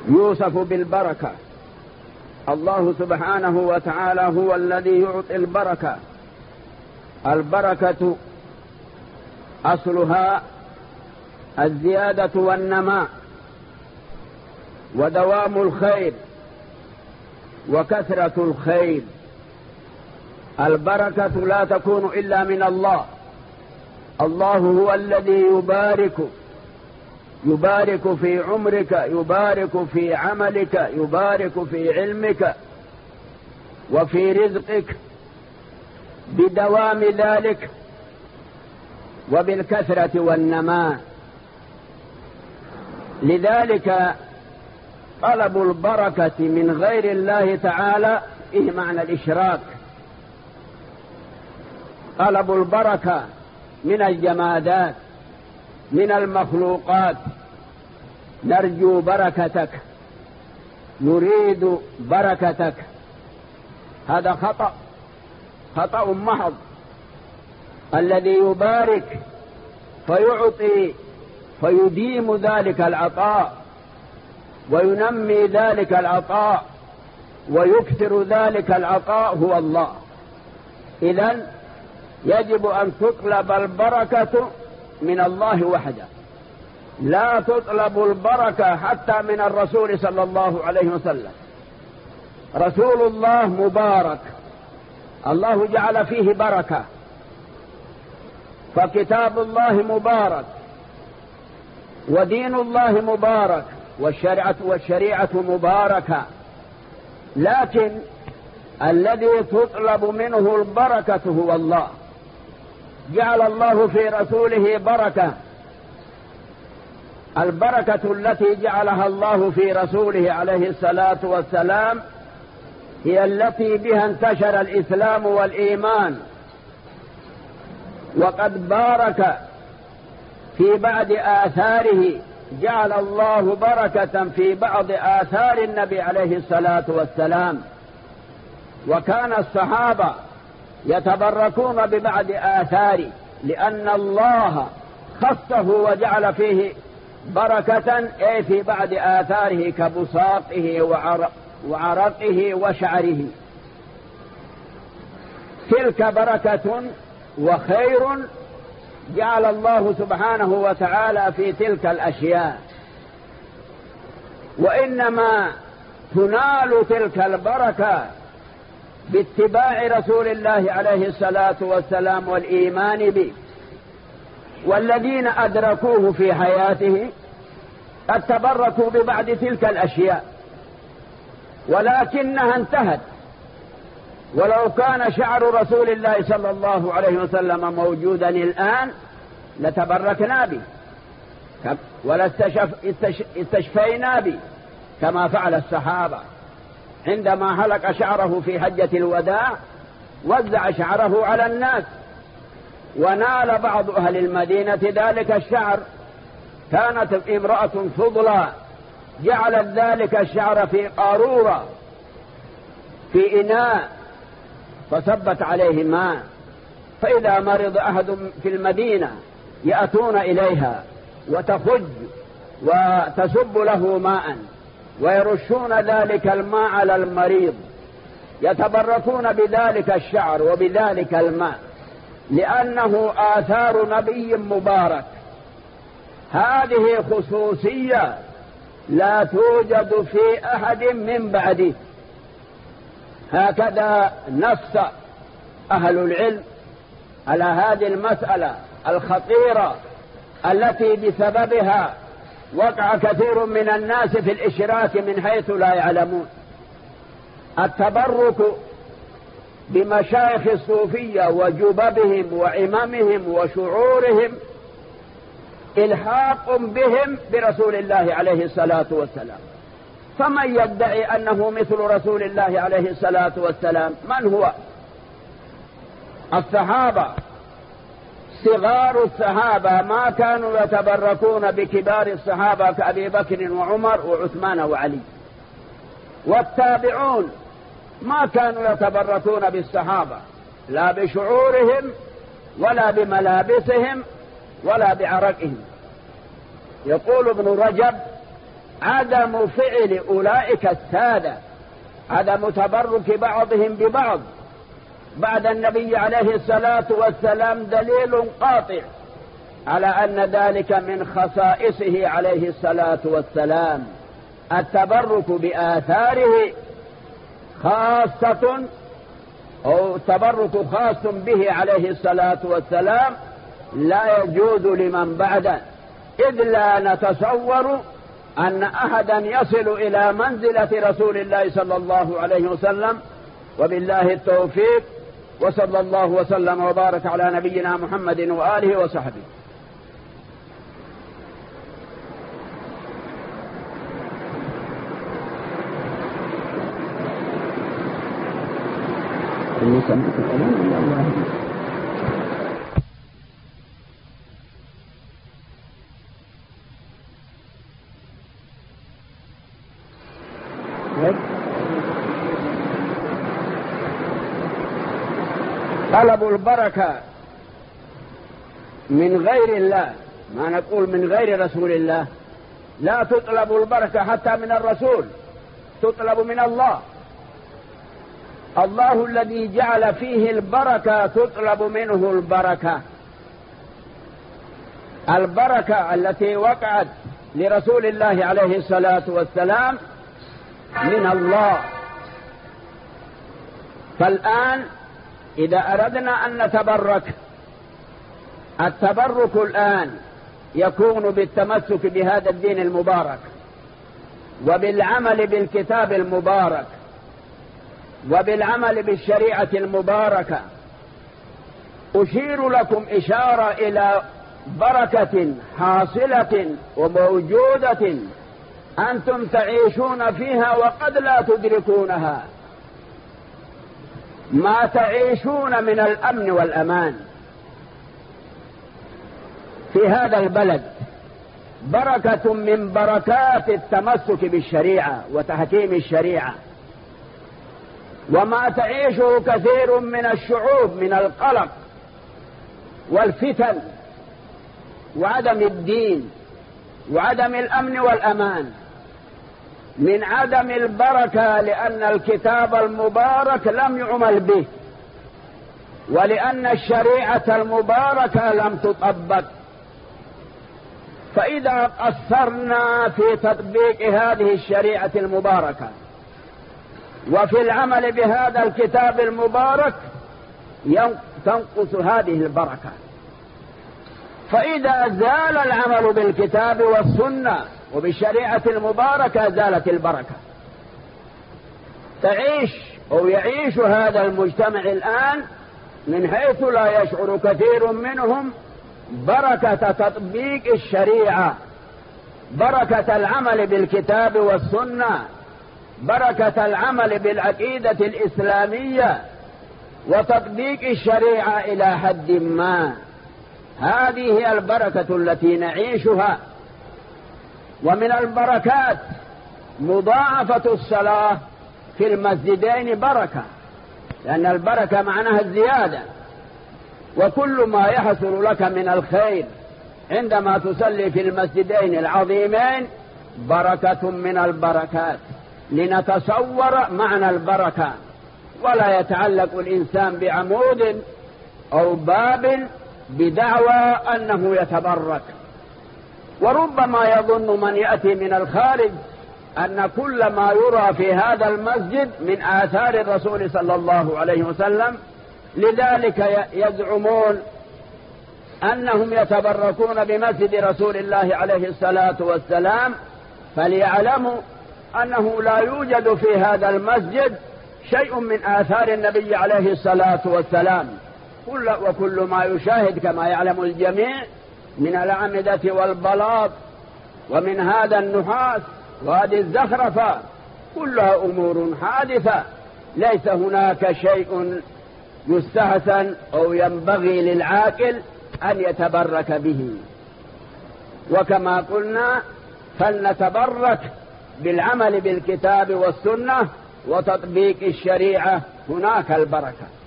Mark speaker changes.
Speaker 1: يوصف بالبركة. الله سبحانه وتعالى هو الذي يعطي البركة. البركة أصلها الزيادة والنماء ودوام الخير وكثرة الخير. البركة لا تكون إلا من الله. الله هو الذي يبارك في عمرك، يبارك في عملك، يبارك في علمك وفي رزقك بدوام ذلك وبالكثرة والنماء. لذلك طلب البركة من غير الله تعالى إيه معنى الإشراك. طلب البركة من الجمادات من المخلوقات، نرجو بركتك، نريد بركتك، هذا خطأ محض. الذي يبارك فيعطي فيديم ذلك العطاء وينمي ذلك العطاء ويكثر ذلك العطاء هو الله. إذن يجب أن تطلب البركة من الله وحده، لا تطلب البركة حتى من الرسول صلى الله عليه وسلم. رسول الله مبارك، الله جعل فيه بركة، فكتاب الله مبارك ودين الله مبارك والشريعة مباركة. لكن الذي تطلب منه البركة هو الله. جعل الله في رسوله بركة. البركة التي جعلها الله في رسوله عليه الصلاة والسلام هي التي بها انتشر الإسلام والإيمان. وقد بارك في بعض آثاره، جعل الله بركة في بعض آثار النبي عليه الصلاة والسلام. وكان الصحابة يتبركون ببعض آثاره لأن الله خصه وجعل فيه بركة أي في بعض آثاره كبساطه وعرقه وشعره. تلك بركة وخير جعل الله سبحانه وتعالى في تلك الأشياء. وإنما تنال تلك البركة باتباع رسول الله عليه الصلاة والسلام والإيمان به. والذين أدركوه في حياته قد تبركوا ببعض تلك الأشياء ولكنها انتهت. ولو كان شعر رسول الله صلى الله عليه وسلم موجودا الآن لتبركنا به ولا استشفينا به كما فعل الصحابة عندما حلق شعره في حجة الوداع، وزع شعره على الناس ونال بعض أهل المدينة ذلك الشعر. كانت امرأة فضلى جعلت ذلك الشعر في قارورة في إناء فصبت عليه ماء، فإذا مرض أحد في المدينة يأتون إليها وتخج وتسب له ماء ويرشون ذلك الماء على المريض، يتبركون بذلك الشعر وبذلك الماء لأنه آثار نبي مبارك. هذه خصوصية لا توجد في أحد من بعده. هكذا نص أهل العلم على هذه المسألة الخطيرة التي بسببها وقع كثير من الناس في الإشراك من حيث لا يعلمون. التبرك بمشايخ الصوفية وجببهم وعمامهم وشعورهم إلحاق بهم برسول الله عليه الصلاة والسلام. فمن يدعي أنه مثل رسول الله عليه الصلاة والسلام؟ من هو؟ الصحابة، صغار الصحابة ما كانوا يتبركون بكبار الصحابة كأبي بكر وعمر وعثمان وعلي. والتابعون ما كانوا يتبركون بالصحابة لا بشعورهم ولا بملابسهم ولا بعرقهم. يقول ابن رجب عدم فعل أولئك السادة، عدم تبرك بعضهم ببعض بعد النبي عليه الصلاة والسلام دليل قاطع على أن ذلك من خصائصه عليه الصلاة والسلام. التبرك بآثاره خاصة أو تبرك خاص به عليه الصلاة والسلام لا يجوز لمن بعده، إذ لا نتصور أن أحدا يصل إلى منزلة رسول الله صلى الله عليه وسلم. وبالله التوفيق، وصلى الله وسلم وبارك على نبينا محمد وآله وصحبه. طلب البركة من غير الله، ما نقول من غير رسول الله، لا تطلب البركة حتى من الرسول، تطلب من الله. الله الذي جعل فيه البركة تطلب منه البركة. البركة التي وقعت لرسول الله عليه الصلاة والسلام من الله. فالآن إذا أردنا أن نتبرك، التبرك الآن يكون بالتمسك بهذا الدين المبارك، وبالعمل بالكتاب المبارك، وبالعمل بالشريعة المباركة. أشير لكم إشارة إلى بركة حاصلة وموجودة أنتم تعيشون فيها وقد لا تدركونها. ما تعيشون من الأمن والأمان في هذا البلد بركة من بركات التمسك بالشريعة وتحكيم الشريعة. وما تعيشه كثير من الشعوب من القلق والفتن وعدم الدين وعدم الأمن والأمان من عدم البركة، لأن الكتاب المبارك لم يعمل به، ولأن الشريعة المباركة لم تطبق. فإذا قصرنا في تطبيق هذه الشريعة المباركة وفي العمل بهذا الكتاب المبارك تنقص هذه البركة. فإذا زال العمل بالكتاب والسنة وبالشريعة المباركة زالت البركة. تعيش أو يعيش هذا المجتمع الآن من حيث لا يشعر كثير منهم بركة تطبيق الشريعة، بركة العمل بالكتاب والسنة، بركة العمل بالعقيدة الإسلامية وتطبيق الشريعة إلى حد ما. هذه هي البركة التي نعيشها. ومن البركات مضاعفة الصلاة في المسجدين بركة، لأن البركة معناها الزيادة. وكل ما يحصل لك من الخير عندما تصلي في المسجدين العظيمين بركة من البركات. لنتصور معنى البركة، ولا يتعلق الإنسان بعمود أو باب بدعوى أنه يتبرك. وربما يظن من يأتي من الخارج أن كل ما يرى في هذا المسجد من آثار الرسول صلى الله عليه وسلم، لذلك يزعمون أنهم يتبركون بمسجد رسول الله عليه الصلاة والسلام. فليعلموا أنه لا يوجد في هذا المسجد شيء من آثار النبي عليه الصلاة والسلام. وكل ما يشاهد كما يعلم الجميع من الأعمدة والبلاط ومن هذا النحاس وهذه الزخرفة كلها أمور حادثة، ليس هناك شيء يستحسن أو ينبغي للعاقل أن يتبرك به. وكما قلنا فلنتبرك بالعمل بالكتاب والسنة وتطبيق الشريعة، هناك البركة.